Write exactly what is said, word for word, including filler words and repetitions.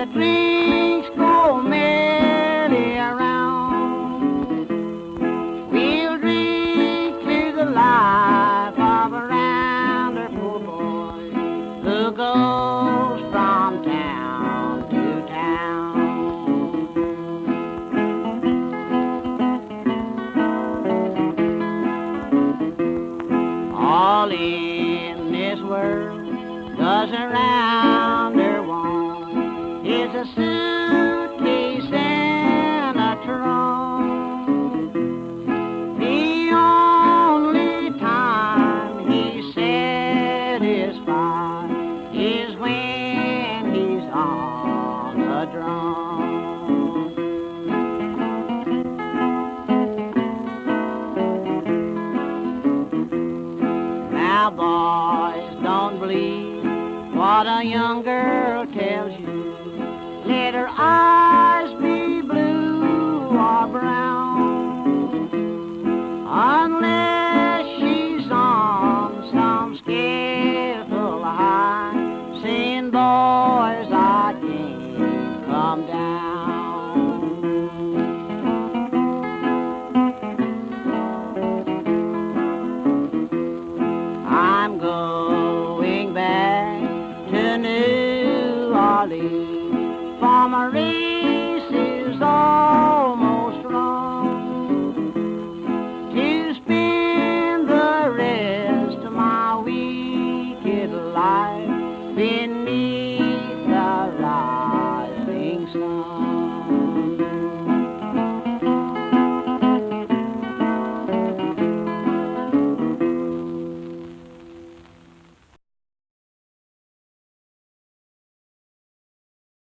drinks go merrily around. We'll drink to the life of a rounder poor boy who goes from town to town. All in this world does a rounder want is a suitcase and a trunk. The only time he's satisfied is when he's on a drum. Now boys, don't believe what a young girl